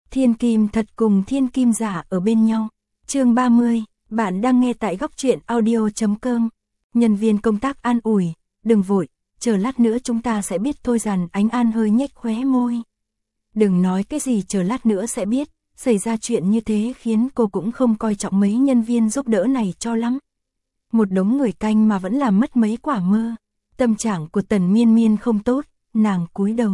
Thiên kim thật cùng thiên kim giả ở bên nhau. Chương 30, bạn đang nghe tại góc truyện audio.com. Nhân viên công tác an ủi, đừng vội, chờ lát nữa chúng ta sẽ biết thôi. Giản Ánh An hơi nhếch khóe môi. Đừng nói cái gì chờ lát nữa sẽ biết, xảy ra chuyện như thế khiến cô cũng không coi trọng mấy nhân viên giúp đỡ này cho lắm. Một đống người canh mà vẫn làm mất mấy quả mơ. Tâm trạng của Tần Miên Miên không tốt, nàng cúi đầu.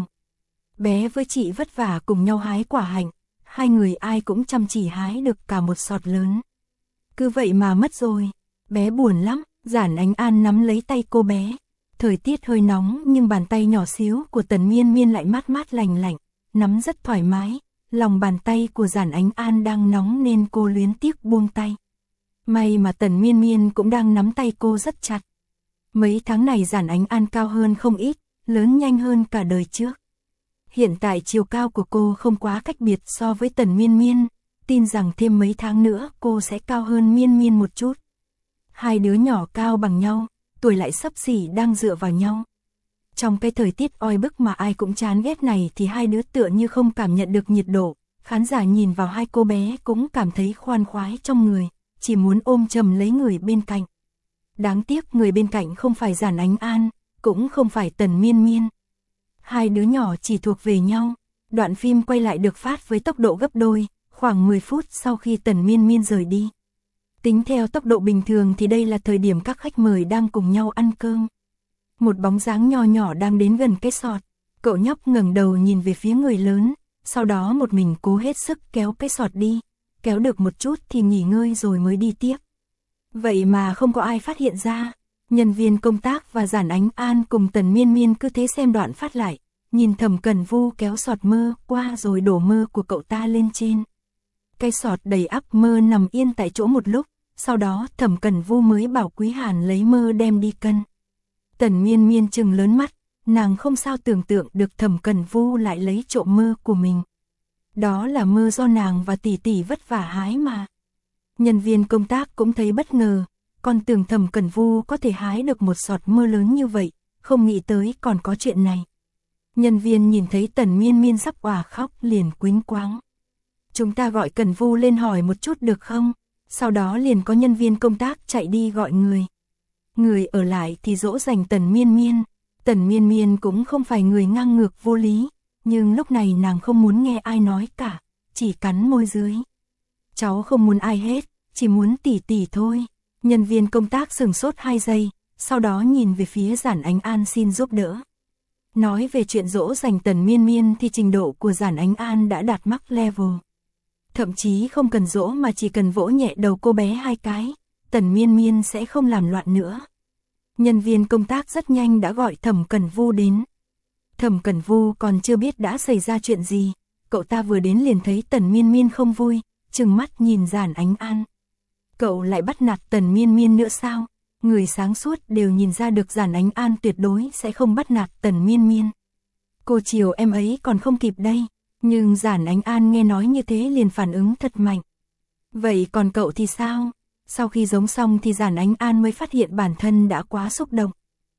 Bé với chị vất vả cùng nhau hái quả hạnh, hai người ai cũng chăm chỉ hái được cả một sọt lớn. Cứ vậy mà mất rồi, bé buồn lắm. Giản Ánh An nắm lấy tay cô bé. Thời tiết hơi nóng nhưng bàn tay nhỏ xíu của Tần Miên Miên lại mát mát lành lạnh, nắm rất thoải mái. Lòng bàn tay của Giản Ánh An đang nóng nên cô luyến tiếc buông tay. May mà Tần Miên Miên cũng đang nắm tay cô rất chặt. Mấy tháng này Giản Ánh An cao hơn không ít, lớn nhanh hơn cả đời trước. Hiện tại chiều cao của cô không quá cách biệt so với Tần Miên Miên, tin rằng thêm mấy tháng nữa cô sẽ cao hơn Miên Miên một chút. Hai đứa nhỏ cao bằng nhau, tuổi lại xấp xỉ đang dựa vào nhau. Trong cái thời tiết oi bức mà ai cũng chán ghét này thì hai đứa tựa như không cảm nhận được nhiệt độ. Khán giả nhìn vào hai cô bé cũng cảm thấy khoan khoái trong người, chỉ muốn ôm chầm lấy người bên cạnh. Đáng tiếc người bên cạnh không phải Giản Ánh An, cũng không phải Tần Miên Miên. Hai đứa nhỏ chỉ thuộc về nhau. Đoạn phim quay lại được phát với tốc độ gấp đôi, khoảng 10 phút sau khi Tần Miên Miên rời đi. Tính theo tốc độ bình thường thì đây là thời điểm các khách mời đang cùng nhau ăn cơm. Một bóng dáng nho nhỏ đang đến gần cái sọt. Cậu nhóc ngẩng đầu nhìn về phía người lớn, sau đó một mình cố hết sức kéo cái sọt đi. Kéo được một chút thì nghỉ ngơi rồi mới đi tiếp. Vậy mà không có ai phát hiện ra. Nhân viên công tác và Giản Ánh An cùng Tần Miên Miên cứ thế xem đoạn phát lại, nhìn Thẩm Cẩn Vu kéo sọt mơ qua rồi đổ mơ của cậu ta lên trên. Cái sọt đầy ắp mơ nằm yên tại chỗ một lúc, sau đó Thẩm Cẩn Vu mới bảo Quý Hàn lấy mơ đem đi cân. Tần Miên Miên trừng lớn mắt, nàng không sao tưởng tượng được Thẩm Cẩn Vu lại lấy trộm mơ của mình. Đó là mơ do nàng và tỷ tỷ vất vả hái mà. Nhân viên công tác cũng thấy bất ngờ, còn tưởng Thẩm Cẩn Vu có thể hái được một sọt mơ lớn như vậy, không nghĩ tới còn có chuyện này. Nhân viên nhìn thấy Tần Miên Miên sắp òa khóc liền quýnh quáng. Chúng ta gọi Cẩn Vu lên hỏi một chút được không? Sau đó liền có nhân viên công tác chạy đi gọi người. Người ở lại thì dỗ dành Tần Miên Miên. Tần Miên Miên cũng không phải người ngang ngược vô lý, nhưng lúc này nàng không muốn nghe ai nói cả, chỉ cắn môi dưới. Cháu không muốn ai hết, chỉ muốn tỷ tỷ thôi. Nhân viên công tác sửng sốt 2 giây, sau đó nhìn về phía Giản Ánh An xin giúp đỡ. Nói về chuyện dỗ dành Tần Miên Miên thì trình độ của Giản Ánh An đã đạt max level. Thậm chí không cần dỗ mà chỉ cần vỗ nhẹ đầu cô bé 2 cái, Tần Miên Miên sẽ không làm loạn nữa. Nhân viên công tác rất nhanh đã gọi Thẩm Cẩn Vu đến. Thẩm Cẩn Vu còn chưa biết đã xảy ra chuyện gì, cậu ta vừa đến liền thấy Tần Miên Miên không vui, trừng mắt nhìn Giản Ánh An. Cậu lại bắt nạt Tần Miên Miên nữa sao? Người sáng suốt đều nhìn ra được Giản Ánh An tuyệt đối sẽ không bắt nạt Tần Miên Miên. Cô chiều em ấy còn không kịp đây, nhưng Giản Ánh An nghe nói như thế liền phản ứng thật mạnh. Vậy còn cậu thì sao? Sau khi giống xong thì Giản Ánh An mới phát hiện bản thân đã quá xúc động.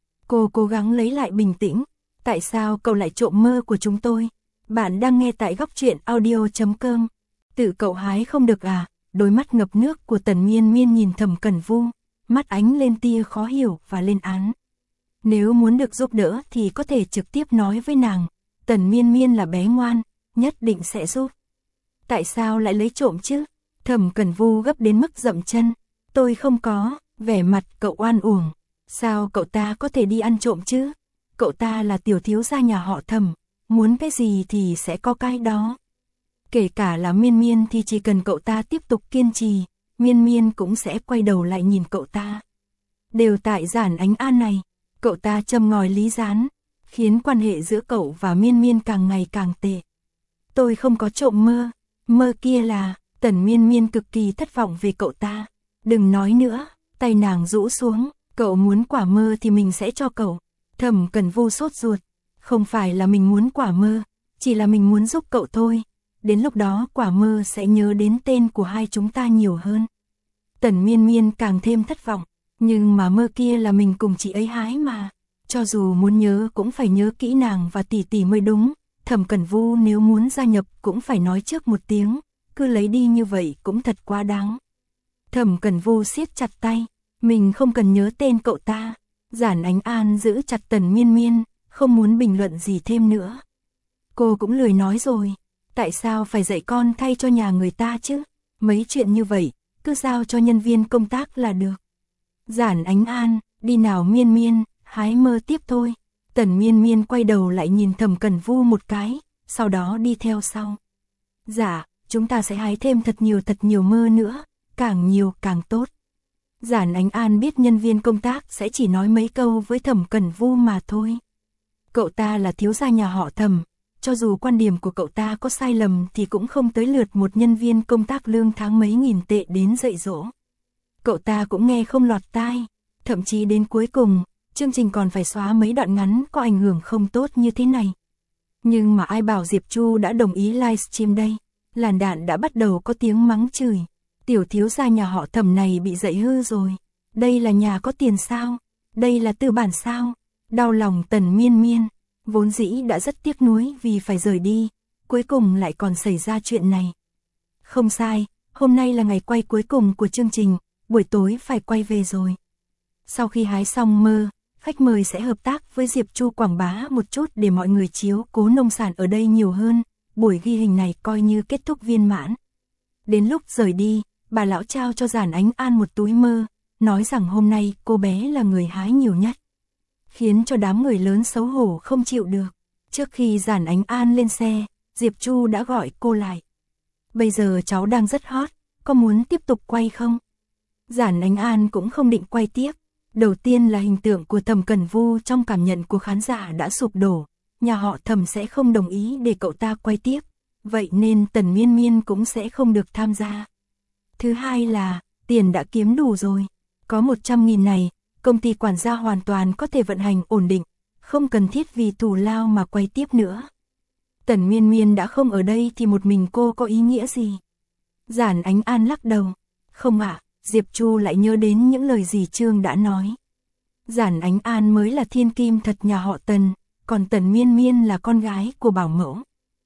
Cô cố gắng lấy lại bình tĩnh. Tại sao cậu lại trộm mơ của chúng tôi? Bạn đang nghe tại góc truyện audio.com. Tự cậu hái không được à? Đôi mắt ngập nước của Tần Miên Miên nhìn Thẩm Cẩn Vu, mắt ánh lên tia khó hiểu và lên án. Nếu muốn được giúp đỡ thì có thể trực tiếp nói với nàng. Tần Miên Miên là bé ngoan, nhất định sẽ giúp. Tại sao lại lấy trộm chứ? Thẩm Cẩn Vu gấp đến mức dậm chân. Tôi không có. Vẻ mặt cậu oan uổng. Sao cậu ta có thể đi ăn trộm chứ? Cậu ta là tiểu thiếu gia nhà họ Thẩm, muốn cái gì thì sẽ có cái đó. Kể cả là Miên Miên thì chỉ cần cậu ta tiếp tục kiên trì, Miên Miên cũng sẽ quay đầu lại nhìn cậu ta. Đều tại Giản Ánh An này, cậu ta châm ngòi ly gián, khiến quan hệ giữa cậu và Miên Miên càng ngày càng tệ. Tôi không có trộm mơ, mơ kia là... Tần Miên Miên cực kỳ thất vọng về cậu ta. Đừng nói nữa, tay nàng rũ xuống, cậu muốn quả mơ thì mình sẽ cho cậu. Thẩm Cẩn Vu sốt ruột, không phải là mình muốn quả mơ, chỉ là mình muốn giúp cậu thôi. Đến lúc đó quả mơ sẽ nhớ đến tên của hai chúng ta nhiều hơn. Tần Miên Miên càng thêm thất vọng, nhưng mà mơ kia là mình cùng chị ấy hái mà. Cho dù muốn nhớ cũng phải nhớ kỹ nàng và tỷ tỷ mới đúng. Thẩm Cẩn Vu nếu muốn gia nhập cũng phải nói trước một tiếng, cứ lấy đi như vậy cũng thật quá đáng. Thẩm Cẩn Vu siết chặt tay, mình không cần nhớ tên cậu ta. Giản Ánh An giữ chặt Tần Miên Miên, không muốn bình luận gì thêm nữa. Cô cũng lười nói rồi, tại sao phải dạy con thay cho nhà người ta chứ? Mấy chuyện như vậy, cứ giao cho nhân viên công tác là được. Giản Ánh An, đi nào Miên Miên, hái mơ tiếp thôi. Tần Miên Miên quay đầu lại nhìn Thẩm Cẩn Vu một cái, sau đó đi theo sau. Dạ, chúng ta sẽ hái thêm thật nhiều mơ nữa, càng nhiều càng tốt. Giản Ánh An biết nhân viên công tác sẽ chỉ nói mấy câu với Thẩm Cẩn Vu mà thôi. Cậu ta là thiếu gia nhà họ Thẩm, cho dù quan điểm của cậu ta có sai lầm thì cũng không tới lượt một nhân viên công tác lương tháng mấy nghìn tệ đến dạy dỗ. Cậu ta cũng nghe không lọt tai, thậm chí đến cuối cùng, chương trình còn phải xóa mấy đoạn ngắn có ảnh hưởng không tốt như thế này. Nhưng mà ai bảo Diệp Chu đã đồng ý livestream đây, làn đạn đã bắt đầu có tiếng mắng chửi. Tiểu thiếu gia nhà họ Thẩm này bị dạy hư rồi, đây là nhà có tiền sao, đây là tư bản sao, đau lòng Tần Miên Miên, vốn dĩ đã rất tiếc nuối vì phải rời đi, cuối cùng lại còn xảy ra chuyện này. Không sai, hôm nay là ngày quay cuối cùng của chương trình, buổi tối phải quay về rồi. Sau khi hái xong mơ, khách mời sẽ hợp tác với Diệp Chu quảng bá một chút để mọi người chiếu cố nông sản ở đây nhiều hơn, buổi ghi hình này coi như kết thúc viên mãn. Đến lúc rời đi, bà lão trao cho Giản Ánh An một túi mơ, nói rằng hôm nay cô bé là người hái nhiều nhất. Khiến cho đám người lớn xấu hổ không chịu được. Trước khi Giản Ánh An lên xe, Diệp Chu đã gọi cô lại. Bây giờ cháu đang rất hot, có muốn tiếp tục quay không? Giản Ánh An cũng không định quay tiếp. Đầu tiên là hình tượng của Thẩm Cẩn Vu trong cảm nhận của khán giả đã sụp đổ. Nhà họ Thẩm sẽ không đồng ý để cậu ta quay tiếp. Vậy nên Tần Miên Miên cũng sẽ không được tham gia. Thứ hai là, tiền đã kiếm đủ rồi. Có 100.000 này, công ty quản gia hoàn toàn có thể vận hành ổn định, không cần thiết vì thù lao mà quay tiếp nữa. Tần Miên Miên đã không ở đây thì một mình cô có ý nghĩa gì? Giản Ánh An lắc đầu. Không ạ, Diệp Chu lại nhớ đến những lời dì Trương đã nói. Giản Ánh An mới là thiên kim thật nhà họ Tần, còn Tần Miên Miên là con gái của bảo mẫu.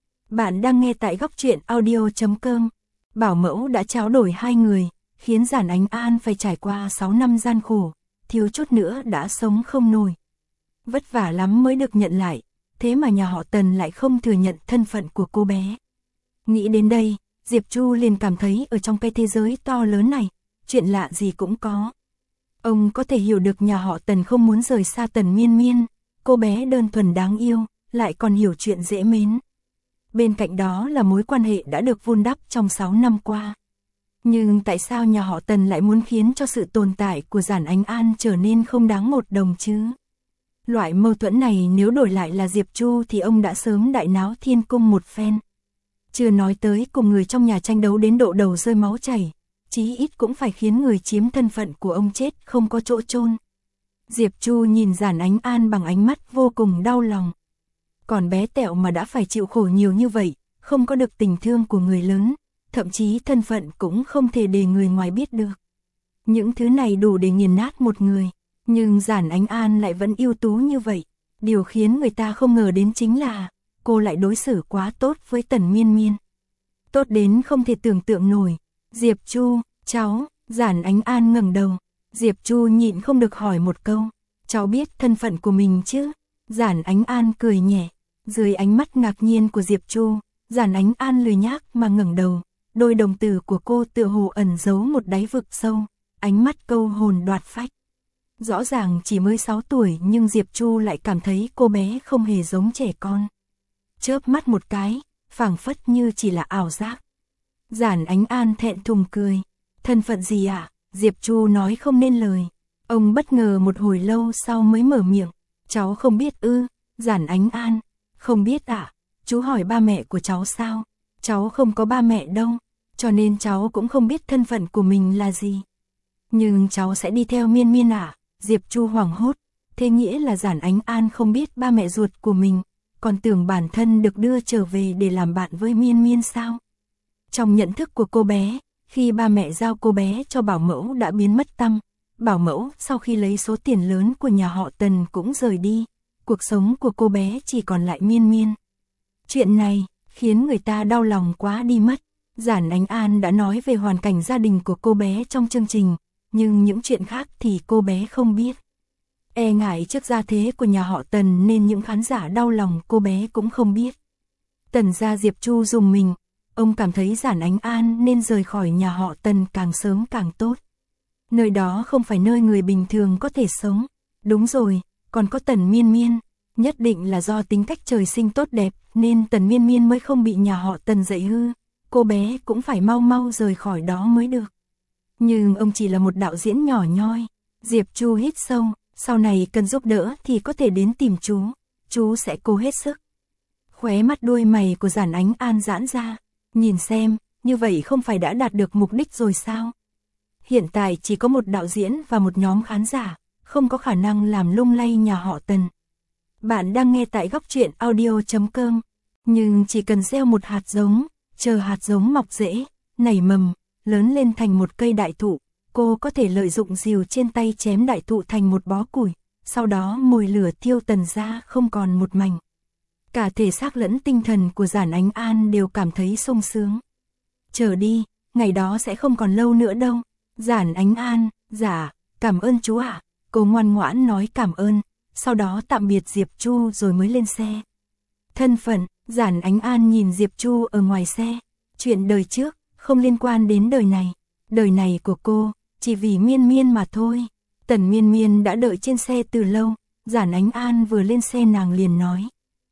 Bạn đang nghe tại góc truyện audio.com. Bảo mẫu đã tráo đổi hai người, khiến Giản Ánh An phải trải qua 6 năm gian khổ, thiếu chút nữa đã sống không nổi. Vất vả lắm mới được nhận lại, thế mà nhà họ Tần lại không thừa nhận thân phận của cô bé. Nghĩ đến đây, Diệp Chu liền cảm thấy ở trong cái thế giới to lớn này, chuyện lạ gì cũng có. Ông có thể hiểu được nhà họ Tần không muốn rời xa Tần Miên Miên, cô bé đơn thuần đáng yêu, lại còn hiểu chuyện dễ mến. Bên cạnh đó là mối quan hệ đã được vun đắp trong 6 năm qua. Nhưng tại sao nhà họ Tần lại muốn khiến cho sự tồn tại của Giản Ánh An trở nên không đáng một đồng chứ? Loại mâu thuẫn này nếu đổi lại là Diệp Chu thì ông đã sớm đại náo thiên cung một phen. Chưa nói tới cùng người trong nhà tranh đấu đến độ đầu rơi máu chảy, chí ít cũng phải khiến người chiếm thân phận của ông chết không có chỗ chôn. Diệp Chu nhìn Giản Ánh An bằng ánh mắt vô cùng đau lòng. Còn bé tẹo mà đã phải chịu khổ nhiều như vậy, không có được tình thương của người lớn, thậm chí thân phận cũng không thể để người ngoài biết được. Những thứ này đủ để nghiền nát một người, nhưng Giản Ánh An lại vẫn ưu tú như vậy. Điều khiến người ta không ngờ đến chính là, cô lại đối xử quá tốt với Tần Miên Miên. Tốt đến không thể tưởng tượng nổi. Diệp Chu, cháu, Giản Ánh An ngẩng đầu. Diệp Chu nhịn không được hỏi một câu, cháu biết thân phận của mình chứ? Giản Ánh An cười nhẹ, dưới ánh mắt ngạc nhiên của Diệp Chu, Giản Ánh An lười nhác mà ngẩng đầu, đôi đồng tử của cô tựa hồ ẩn giấu một đáy vực sâu, ánh mắt câu hồn đoạt phách. Rõ ràng chỉ mới 6 tuổi nhưng Diệp Chu lại cảm thấy cô bé không hề giống trẻ con. Chớp mắt một cái, phảng phất như chỉ là ảo giác. Giản Ánh An thẹn thùng cười, thân phận gì ạ? Diệp Chu nói không nên lời. Ông bất ngờ một hồi lâu sau mới mở miệng, cháu không biết ư? Giản Ánh An, không biết ạ. Chú hỏi ba mẹ của cháu sao? Cháu không có ba mẹ đâu, cho nên cháu cũng không biết thân phận của mình là gì. Nhưng cháu sẽ đi theo Miên Miên ạ. Diệp Chu hoảng hốt, thế nghĩa là Giản Ánh An không biết ba mẹ ruột của mình, còn tưởng bản thân được đưa trở về để làm bạn với Miên Miên sao? Trong nhận thức của cô bé, khi ba mẹ giao cô bé cho bảo mẫu đã biến mất tăm, bảo mẫu sau khi lấy số tiền lớn của nhà họ Tần cũng rời đi, cuộc sống của cô bé chỉ còn lại Miên Miên. Chuyện này khiến người ta đau lòng quá đi mất. Giản Ánh An đã nói về hoàn cảnh gia đình của cô bé trong chương trình, nhưng những chuyện khác thì cô bé không biết. E ngại trước gia thế của nhà họ Tần nên những khán giả đau lòng cô bé cũng không biết. Tần gia Diệp Chu rùng mình, ông cảm thấy Giản Ánh An nên rời khỏi nhà họ Tần càng sớm càng tốt. Nơi đó không phải nơi người bình thường có thể sống. Đúng rồi, còn có Tần Miên Miên, nhất định là do tính cách trời sinh tốt đẹp nên Tần Miên Miên mới không bị nhà họ Tần dạy hư. Cô bé cũng phải mau mau rời khỏi đó mới được. Nhưng ông chỉ là một đạo diễn nhỏ nhoi. Diệp Chu hít sâu, sau này cần giúp đỡ thì có thể đến tìm chú sẽ cố hết sức. Khóe mắt đuôi mày của Giản Ánh An giãn ra, nhìn xem, như vậy không phải đã đạt được mục đích rồi sao? Hiện tại chỉ có một đạo diễn và một nhóm khán giả, không có khả năng làm lung lay nhà họ Tần. Bạn đang nghe tại góc truyện audio.com, nhưng chỉ cần gieo một hạt giống, chờ hạt giống mọc rễ, nảy mầm, lớn lên thành một cây đại thụ, cô có thể lợi dụng rìu trên tay chém đại thụ thành một bó củi, sau đó mồi lửa thiêu Tần gia không còn một mảnh. Cả thể xác lẫn tinh thần của Giản Ánh An đều cảm thấy sung sướng. Chờ đi, ngày đó sẽ không còn lâu nữa đâu. Giản Ánh An, dạ, cảm ơn chú ạ. Cô ngoan ngoãn nói cảm ơn, sau đó tạm biệt Diệp Chu rồi mới lên xe. Thân phận, Giản Ánh An nhìn Diệp Chu ở ngoài xe. Chuyện đời trước, không liên quan đến đời này. Đời này của cô, chỉ vì Miên Miên mà thôi. Tần Miên Miên đã đợi trên xe từ lâu. Giản Ánh An vừa lên xe nàng liền nói.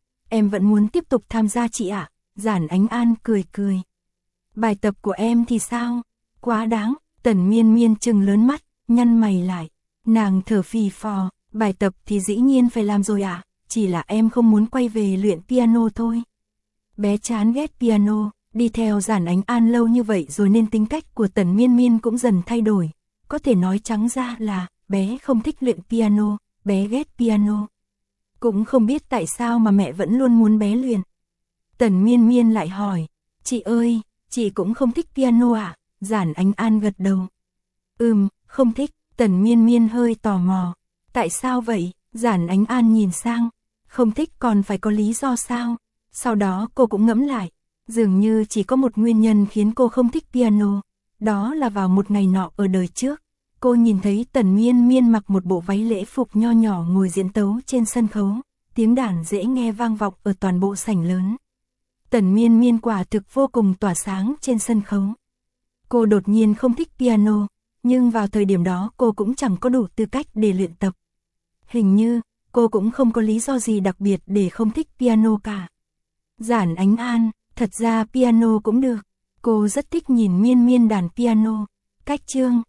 Em vẫn muốn tiếp tục tham gia chị ạ. Giản Ánh An cười cười. Bài tập của em thì sao? Quá đáng. Tần Miên Miên trừng lớn mắt, nhăn mày lại. Nàng thở phì phò. Bài tập thì dĩ nhiên phải làm rồi ạ. Chỉ là em không muốn quay về luyện piano thôi. Bé chán ghét piano. Đi theo Giản Ánh An lâu như vậy rồi nên tính cách của Tần Miên Miên cũng dần thay đổi. Có thể nói trắng ra là bé không thích luyện piano, bé ghét piano. Cũng không biết tại sao mà mẹ vẫn luôn muốn bé luyện. Tần Miên Miên lại hỏi, chị ơi, chị cũng không thích piano à? Giản Ánh An gật đầu. Không thích. Tần Miên Miên hơi tò mò. Tại sao vậy? Giản Ánh An nhìn sang. Không thích còn phải có lý do sao? Sau đó cô cũng ngẫm lại. Dường như chỉ có một nguyên nhân khiến cô không thích piano. Đó là vào một ngày nọ ở đời trước. Cô nhìn thấy Tần Miên Miên mặc một bộ váy lễ phục nho nhỏ ngồi diễn tấu trên sân khấu. Tiếng đàn dễ nghe vang vọng ở toàn bộ sảnh lớn. Tần Miên Miên quả thực vô cùng tỏa sáng trên sân khấu. Cô đột nhiên không thích piano, nhưng vào thời điểm đó cô cũng chẳng có đủ tư cách để luyện tập. Hình như, cô cũng không có lý do gì đặc biệt để không thích piano cả. Giản Ánh An, thật ra piano cũng được. Cô rất thích nhìn Miên Miên đàn piano. Cách chương